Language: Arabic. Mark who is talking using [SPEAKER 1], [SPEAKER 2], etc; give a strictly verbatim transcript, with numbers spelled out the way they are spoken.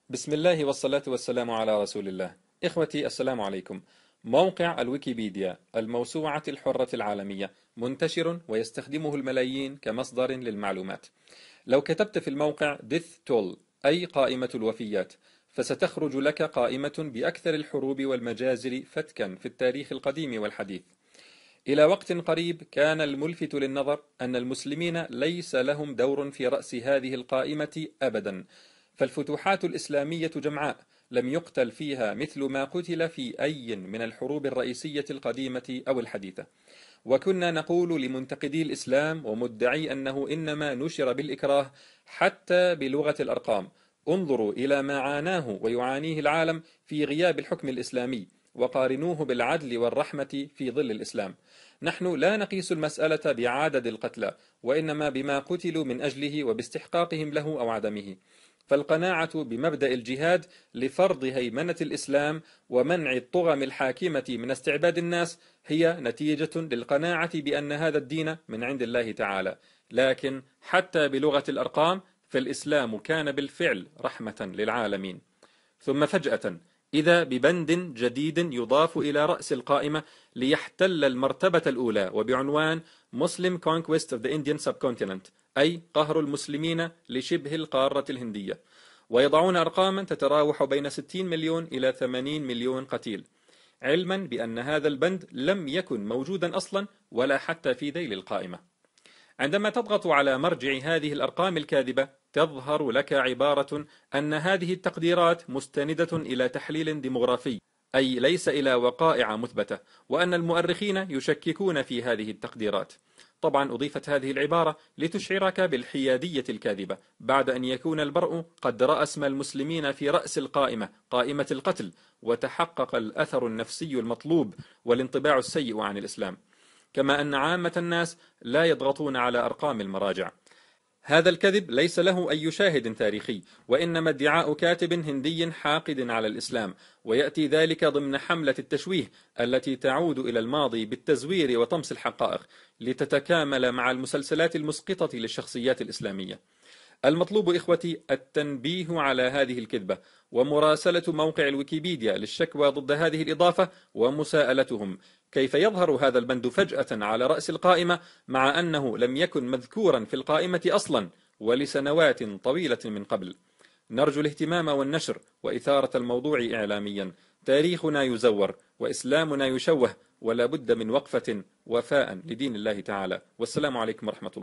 [SPEAKER 1] بسم الله والصلاة والسلام على رسول الله. إخوتي السلام عليكم. موقع الويكيبيديا الموسوعة الحرة العالمية منتشر ويستخدمه الملايين كمصدر للمعلومات. لو كتبت في الموقع death toll أي قائمة الوفيات، فستخرج لك قائمة بأكثر الحروب والمجازر فتكا في التاريخ القديم والحديث. إلى وقت قريب كان الملفت للنظر أن المسلمين ليس لهم دور في رأس هذه القائمة أبدا، فالفتوحات الإسلامية جمعاء لم يقتل فيها مثل ما قتل في أي من الحروب الرئيسية القديمة أو الحديثة. وكنا نقول لمنتقدي الإسلام ومدعي أنه إنما نشر بالإكراه حتى بلغة الأرقام: انظروا إلى ما عاناه ويعانيه العالم في غياب الحكم الإسلامي، وقارنوه بالعدل والرحمة في ظل الإسلام. نحن لا نقيس المسألة بعدد القتلى، وإنما بما قتلوا من أجله وباستحقاقهم له أو عدمه. فالقناعة بمبدأ الجهاد لفرض هيمنة الإسلام ومنع الطغم الحاكمة من استعباد الناس هي نتيجة للقناعة بأن هذا الدين من عند الله تعالى. لكن حتى بلغة الأرقام فالإسلام كان بالفعل رحمة للعالمين. ثم فجأة إذا ببند جديد يضاف إلى رأس القائمة ليحتل المرتبة الأولى، وبعنوان Muslim Conquest of the Indian Subcontinent، أي قهر المسلمين لشبه القارة الهندية، ويضعون أرقاما تتراوح بين ستين مليون إلى ثمانين مليون قتيل، علما بأن هذا البند لم يكن موجودا أصلا ولا حتى في ذيل القائمة. عندما تضغط على مرجع هذه الأرقام الكاذبة تظهر لك عبارة أن هذه التقديرات مستندة إلى تحليل ديموغرافي، أي ليس إلى وقائع مثبتة، وأن المؤرخين يشككون في هذه التقديرات. طبعا أضيفت هذه العبارة لتشعرك بالحيادية الكاذبة بعد أن يكون البرء قد رأى اسم المسلمين في رأس القائمة، قائمة القتل، وتحقق الأثر النفسي المطلوب والانطباع السيء عن الإسلام. كما أن عامة الناس لا يضغطون على أرقام المراجع. هذا الكذب ليس له أي شاهد تاريخي، وإنما ادعاء كاتب هندي حاقد على الإسلام، ويأتي ذلك ضمن حملة التشويه التي تعود إلى الماضي بالتزوير وطمس الحقائق لتتكامل مع المسلسلات المسقطة للشخصيات الإسلامية. المطلوب إخوتي التنبيه على هذه الكذبة، ومراسلة موقع الويكيبيديا للشكوى ضد هذه الإضافة، ومساءلتهم كيف يظهر هذا البند فجأة على رأس القائمة مع أنه لم يكن مذكورا في القائمة أصلا ولسنوات طويلة من قبل. نرجو الاهتمام والنشر وإثارة الموضوع إعلاميا. تاريخنا يزور وإسلامنا يشوه، ولا بد من وقفة وفاء لدين الله تعالى. والسلام عليكم ورحمة الله.